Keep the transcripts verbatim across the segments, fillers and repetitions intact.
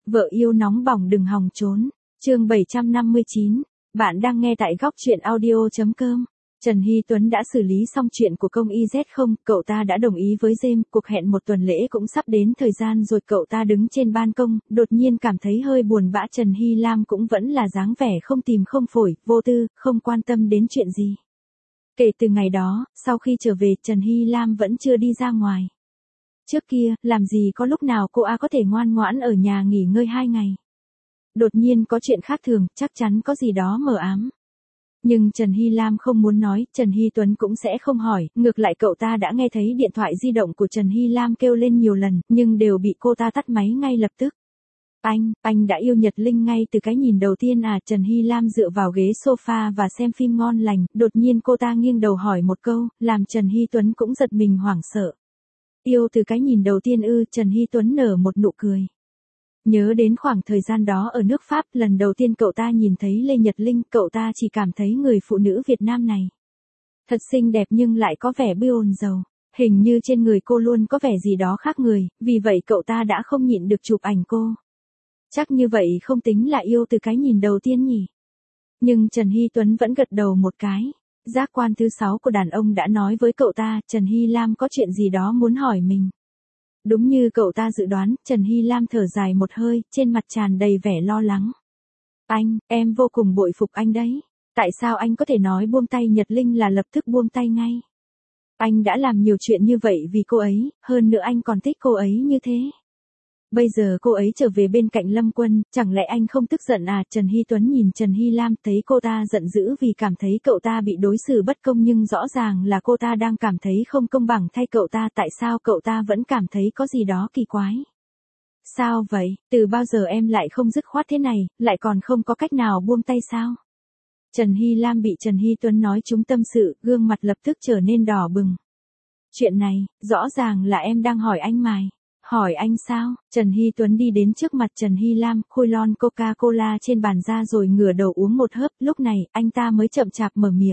Vợ yêu nóng bỏng đừng hòng trốn. Chương bảy trăm năm mươi chín. Bạn đang nghe tại góc truyện audio chấm com. Trần Hy Tuấn đã xử lý xong chuyện của công y Z không, cậu ta đã đồng ý với James, cuộc hẹn một tuần lễ cũng sắp đến thời gian rồi. Cậu ta đứng trên ban công, đột nhiên cảm thấy hơi buồn bã. Trần Hy Lam cũng vẫn là dáng vẻ không tìm không phổi, vô tư, không quan tâm đến chuyện gì. Kể từ ngày đó, sau khi trở về, Trần Hy Lam vẫn chưa đi ra ngoài. Trước kia, làm gì có lúc nào cô A có thể ngoan ngoãn ở nhà nghỉ ngơi hai ngày. Đột nhiên có chuyện khác thường, chắc chắn có gì đó mờ ám. Nhưng Trần Hy Lam không muốn nói, Trần Hy Tuấn cũng sẽ không hỏi, ngược lại cậu ta đã nghe thấy điện thoại di động của Trần Hy Lam kêu lên nhiều lần, nhưng đều bị cô ta tắt máy ngay lập tức. Anh, anh đã yêu Nhật Linh ngay từ cái nhìn đầu tiên à? Trần Hy Lam dựa vào ghế sofa và xem phim ngon lành, đột nhiên cô ta nghiêng đầu hỏi một câu, làm Trần Hy Tuấn cũng giật mình hoảng sợ. Yêu từ cái nhìn đầu tiên ư? Trần Hy Tuấn nở một nụ cười. Nhớ đến khoảng thời gian đó ở nước Pháp, lần đầu tiên cậu ta nhìn thấy Lê Nhật Linh, cậu ta chỉ cảm thấy người phụ nữ Việt Nam này thật xinh đẹp nhưng lại có vẻ bươn rầu. Hình như trên người cô luôn có vẻ gì đó khác người, vì vậy cậu ta đã không nhịn được chụp ảnh cô. Chắc như vậy không tính là yêu từ cái nhìn đầu tiên nhỉ? Nhưng Trần Hy Tuấn vẫn gật đầu một cái. Giác quan thứ sáu của đàn ông đã nói với cậu ta, Trần Hy Lam có chuyện gì đó muốn hỏi mình. Đúng như cậu ta dự đoán, Trần Hy Lam thở dài một hơi, trên mặt tràn đầy vẻ lo lắng. Anh, em vô cùng bội phục anh đấy. Tại sao anh có thể nói buông tay Nhật Linh là lập tức buông tay ngay? Anh đã làm nhiều chuyện như vậy vì cô ấy, hơn nữa anh còn thích cô ấy như thế. Bây giờ cô ấy trở về bên cạnh Lâm Quân, chẳng lẽ anh không tức giận à? Trần Hy Tuấn nhìn Trần Hy Lam, thấy cô ta giận dữ vì cảm thấy cậu ta bị đối xử bất công, nhưng rõ ràng là cô ta đang cảm thấy không công bằng thay cậu ta. Tại sao cậu ta vẫn cảm thấy có gì đó kỳ quái? Sao vậy? Từ bao giờ em lại không dứt khoát thế này, lại còn không có cách nào buông tay sao? Trần Hy Lam bị Trần Hy Tuấn nói trúng tâm sự, gương mặt lập tức trở nên đỏ bừng. Chuyện này, rõ ràng là em đang hỏi anh mà. Hỏi anh sao? Trần Hy Tuấn đi đến trước mặt Trần Hy Lam, khui lon Coca-Cola trên bàn ra rồi ngửa đầu uống một hớp, lúc này, anh ta mới chậm chạp mở miệng.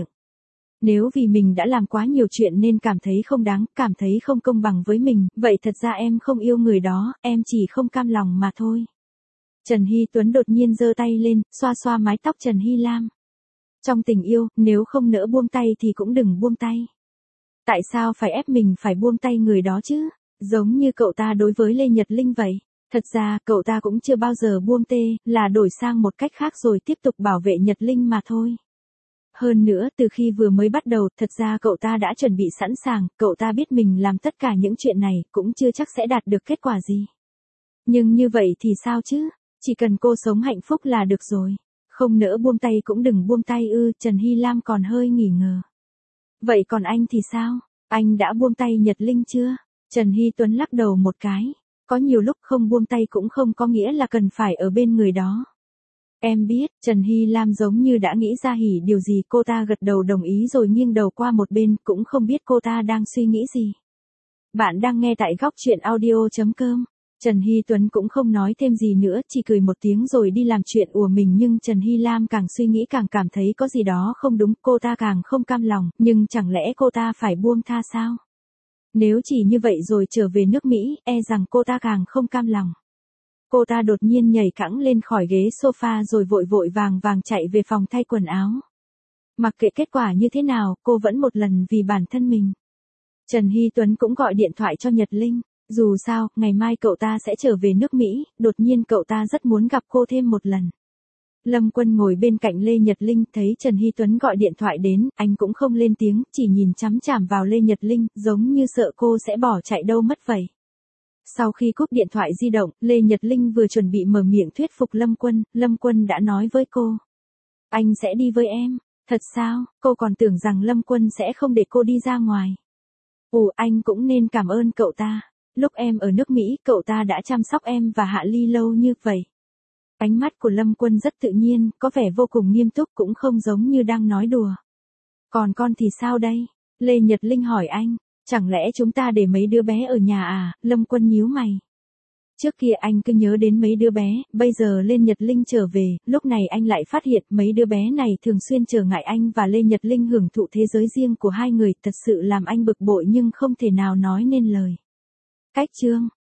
Nếu vì mình đã làm quá nhiều chuyện nên cảm thấy không đáng, cảm thấy không công bằng với mình, vậy thật ra em không yêu người đó, em chỉ không cam lòng mà thôi. Trần Hy Tuấn đột nhiên giơ tay lên, xoa xoa mái tóc Trần Hy Lam. Trong tình yêu, nếu không nỡ buông tay thì cũng đừng buông tay. Tại sao phải ép mình phải buông tay người đó chứ? Giống như cậu ta đối với Lê Nhật Linh vậy. Thật ra, cậu ta cũng chưa bao giờ buông tê, là đổi sang một cách khác rồi tiếp tục bảo vệ Nhật Linh mà thôi. Hơn nữa, từ khi vừa mới bắt đầu, thật ra cậu ta đã chuẩn bị sẵn sàng, cậu ta biết mình làm tất cả những chuyện này, cũng chưa chắc sẽ đạt được kết quả gì. Nhưng như vậy thì sao chứ? Chỉ cần cô sống hạnh phúc là được rồi. Không nỡ buông tay cũng đừng buông tay ư? Trần Hy Lam còn hơi nghi ngờ. Vậy còn anh thì sao? Anh đã buông tay Nhật Linh chưa? Trần Hy Tuấn lắc đầu một cái. Có nhiều lúc không buông tay cũng không có nghĩa là cần phải ở bên người đó. Em biết, Trần Hy Lam giống như đã nghĩ ra hỉ điều gì, cô ta gật đầu đồng ý rồi nghiêng đầu qua một bên, cũng không biết cô ta đang suy nghĩ gì. Bạn đang nghe tại góc truyện audio chấm com. Trần Hy Tuấn cũng không nói thêm gì nữa, chỉ cười một tiếng rồi đi làm chuyện của mình, nhưng Trần Hy Lam càng suy nghĩ càng cảm thấy có gì đó không đúng, cô ta càng không cam lòng, nhưng chẳng lẽ cô ta phải buông tha sao? Nếu chỉ như vậy rồi trở về nước Mỹ, e rằng cô ta càng không cam lòng. Cô ta đột nhiên nhảy cẫng lên khỏi ghế sofa rồi vội vội vàng vàng chạy về phòng thay quần áo. Mặc kệ kết quả như thế nào, cô vẫn một lần vì bản thân mình. Trần Hy Tuấn cũng gọi điện thoại cho Nhật Linh. Dù sao, ngày mai cậu ta sẽ trở về nước Mỹ, đột nhiên cậu ta rất muốn gặp cô thêm một lần. Lâm Quân ngồi bên cạnh Lê Nhật Linh, thấy Trần Hy Tuấn gọi điện thoại đến, anh cũng không lên tiếng, chỉ nhìn chằm chằm vào Lê Nhật Linh, giống như sợ cô sẽ bỏ chạy đâu mất vậy. Sau khi cúp điện thoại di động, Lê Nhật Linh vừa chuẩn bị mở miệng thuyết phục Lâm Quân, Lâm Quân đã nói với cô. Anh sẽ đi với em. Thật sao? Cô còn tưởng rằng Lâm Quân sẽ không để cô đi ra ngoài. Ồ, anh cũng nên cảm ơn cậu ta. Lúc em ở nước Mỹ, cậu ta đã chăm sóc em và Hạ Ly lâu như vậy. Ánh mắt của Lâm Quân rất tự nhiên, có vẻ vô cùng nghiêm túc, cũng không giống như đang nói đùa. Còn con thì sao đây? Lê Nhật Linh hỏi anh. Chẳng lẽ chúng ta để mấy đứa bé ở nhà à? Lâm Quân nhíu mày. Trước kia anh cứ nhớ đến mấy đứa bé, bây giờ Lê Nhật Linh trở về, lúc này anh lại phát hiện mấy đứa bé này thường xuyên trở ngại anh và Lê Nhật Linh hưởng thụ thế giới riêng của hai người, thật sự làm anh bực bội nhưng không thể nào nói nên lời. Cách chương